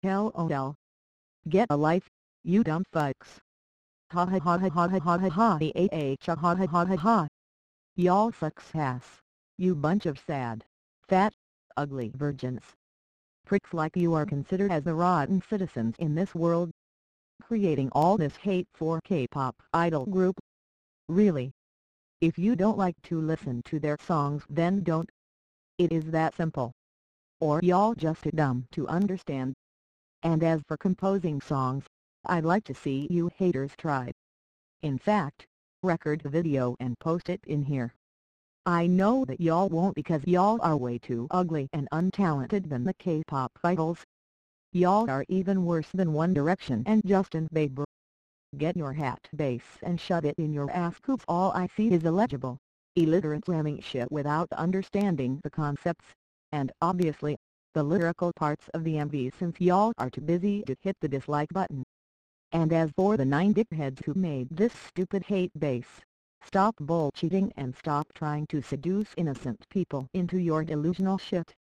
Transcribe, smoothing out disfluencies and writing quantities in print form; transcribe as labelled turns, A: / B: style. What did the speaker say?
A: LOL. Get a life, you dumb fucks. Ha ha ha ha ha ha ha ha ha ha ha ha ha ha ha. Y'all sucks ass. You bunch of sad, fat, ugly virgins. Pricks like you are considered as the rotten citizens in this world. Creating all this hate for K-pop idol group. Really? If you don't like to listen to their songs then don't. It is that simple. Or y'all just too dumb to understand. And as for composing songs, I'd like to see you haters try. In fact, record the video and post it in here. I know that y'all won't because y'all are way too ugly and untalented than the K-pop idols. Y'all are even worse than One Direction and Justin Bieber. Get your hat base and shove it in your ass cause all I see is illegible, illiterate ramming shit without understanding the concepts, and obviously, the lyrical parts of the MV since y'all are too busy to hit the dislike button. And as for the 9 dickheads who made this stupid hate base, stop bullshitting and stop trying to seduce innocent people into your delusional shit.